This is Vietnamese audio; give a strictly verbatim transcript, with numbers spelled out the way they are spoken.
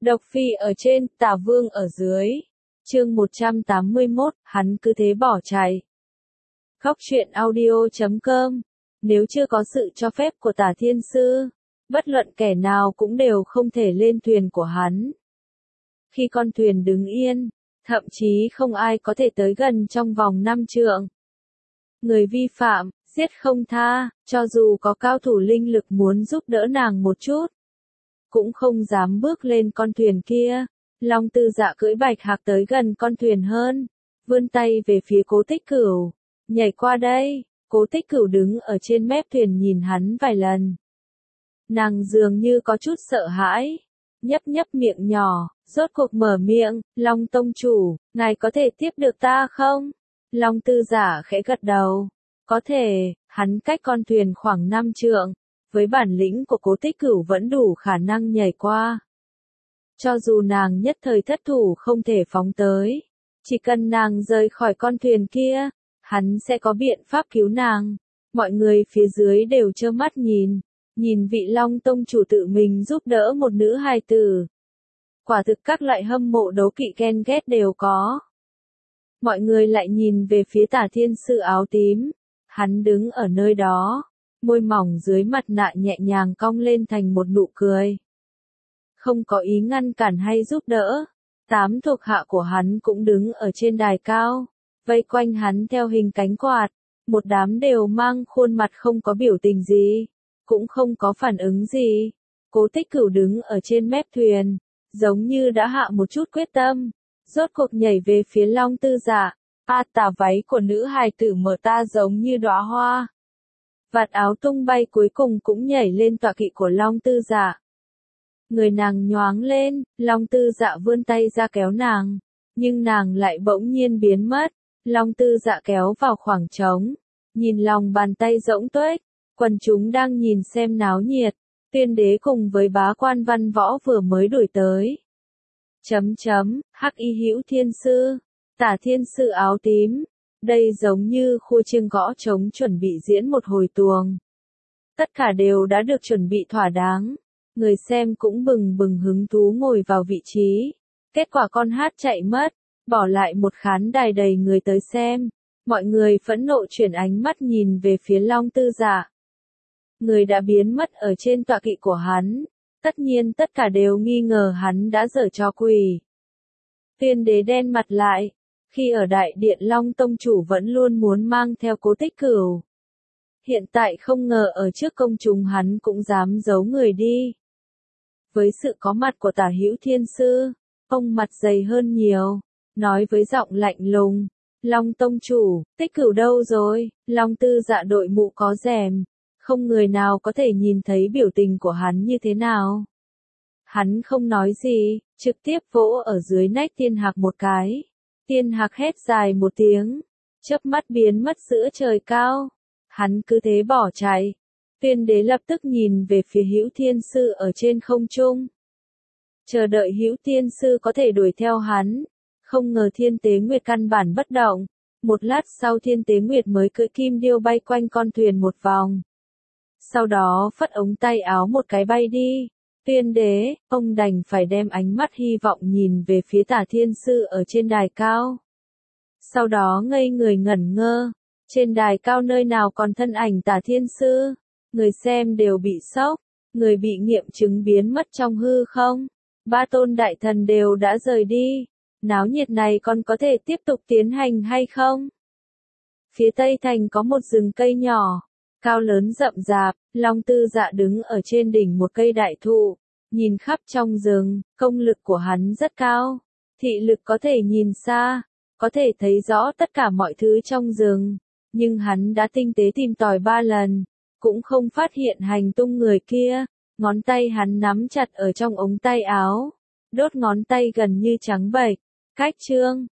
Độc Phi ở trên, Tả Vương ở dưới. Chương một trăm tám mươi mốt, hắn cứ thế bỏ chạy. Khóc chuyện audio chấm com. Nếu chưa có sự cho phép của Tả Thiên Sư, bất luận kẻ nào cũng đều không thể lên thuyền của hắn. Khi con thuyền đứng yên, thậm chí không ai có thể tới gần trong vòng năm trượng. Người vi phạm, giết không tha, cho dù có cao thủ linh lực muốn giúp đỡ nàng một chút, cũng không dám bước lên con thuyền kia. Long Tư Dạ cưỡi bạch hạc tới gần con thuyền hơn, vươn tay về phía Cố Tích Cửu, nhảy qua đây. Cố Tích Cửu đứng ở trên mép thuyền nhìn hắn vài lần. Nàng dường như có chút sợ hãi, nhấp nhấp miệng nhỏ, rốt cuộc mở miệng, Long Tông Chủ, ngài có thể tiếp được ta không? Long Tư Dạ khẽ gật đầu, có thể. Hắn cách con thuyền khoảng năm trượng, với bản lĩnh của Cố Tích Cửu vẫn đủ khả năng nhảy qua. Cho dù nàng nhất thời thất thủ không thể phóng tới, chỉ cần nàng rời khỏi con thuyền kia, hắn sẽ có biện pháp cứu nàng. Mọi người phía dưới đều trơ mắt nhìn, nhìn vị Long Tông Chủ tự mình giúp đỡ một nữ hài tử. Quả thực các loại hâm mộ đấu kỵ ghen ghét đều có. Mọi người lại nhìn về phía Tả Thiên Sư áo tím, hắn đứng ở nơi đó, môi mỏng dưới mặt nạ nhẹ nhàng cong lên thành một nụ cười. Không có ý ngăn cản hay giúp đỡ, tám thuộc hạ của hắn cũng đứng ở trên đài cao, vây quanh hắn theo hình cánh quạt, một đám đều mang khuôn mặt không có biểu tình gì, cũng không có phản ứng gì. Cố Tích Cửu đứng ở trên mép thuyền, giống như đã hạ một chút quyết tâm, rốt cuộc nhảy về phía Long Tư Dạ. A tà váy của nữ hài tử mở ta giống như đóa hoa. Vạt áo tung bay cuối cùng cũng nhảy lên tọa kỵ của Long Tư Dạ. Người nàng nhoáng lên, Long Tư Dạ vươn tay ra kéo nàng, nhưng nàng lại bỗng nhiên biến mất. Long Tư Dạ kéo vào khoảng trống, nhìn lòng bàn tay rỗng tuếch, quần chúng đang nhìn xem náo nhiệt, Tuyên Đế cùng với bá quan văn võ vừa mới đuổi tới. Chấm chấm, Hắc Y Hữu Thiên Sư, Tả Thiên Sư áo tím, đây giống như khu chiêng gõ trống chuẩn bị diễn một hồi tuồng. Tất cả đều đã được chuẩn bị thỏa đáng, người xem cũng bừng bừng hứng thú ngồi vào vị trí. Kết quả con hát chạy mất, bỏ lại một khán đài đầy người tới xem. Mọi người phẫn nộ chuyển ánh mắt nhìn về phía Long Tư Dạ. Người đã biến mất ở trên tọa kỵ của hắn, tất nhiên tất cả đều nghi ngờ hắn đã giở trò quỷ. Tuyên Đế đen mặt lại, khi ở đại điện Long Tông Chủ vẫn luôn muốn mang theo Cố Tích Cửu. Hiện tại không ngờ ở trước công chúng hắn cũng dám giấu người đi. Với sự có mặt của Tả Hữu Thiên Sư, ông mặt dày hơn nhiều, nói với giọng lạnh lùng, Long Tông Chủ, Tích Cửu đâu rồi? Long Tư Dạ đội mũ có rèm, không người nào có thể nhìn thấy biểu tình của hắn như thế nào. Hắn không nói gì, trực tiếp vỗ ở dưới nách Tiên Hạc một cái. Tiên Hạc hét dài một tiếng, chớp mắt biến mất giữa trời cao. Hắn cứ thế bỏ chạy. Tuyên Đế lập tức nhìn về phía Hữu Thiên Sư ở trên không trung, chờ đợi Hữu Thiên Sư có thể đuổi theo hắn. Không ngờ Thiên Tế Nguyệt căn bản bất động. Một lát sau Thiên Tế Nguyệt mới cưỡi kim điêu bay quanh con thuyền một vòng. Sau đó phất ống tay áo một cái bay đi. Tuyên Đế, ông đành phải đem ánh mắt hy vọng nhìn về phía Tả Thiên Sư ở trên đài cao. Sau đó ngây người ngẩn ngơ, trên đài cao nơi nào còn thân ảnh Tả Thiên Sư, người xem đều bị sốc, người bị nghiệm chứng biến mất trong hư không. Ba tôn đại thần đều đã rời đi, náo nhiệt này còn có thể tiếp tục tiến hành hay không? Phía tây thành có một rừng cây nhỏ, cao lớn rậm rạp, Long Tư Dạ đứng ở trên đỉnh một cây đại thụ, nhìn khắp trong rừng. Công lực của hắn rất cao, thị lực có thể nhìn xa, có thể thấy rõ tất cả mọi thứ trong rừng, nhưng hắn đã tinh tế tìm tòi ba lần, cũng không phát hiện hành tung người kia. Ngón tay hắn nắm chặt ở trong ống tay áo, đốt ngón tay gần như trắng bệch. Cách chương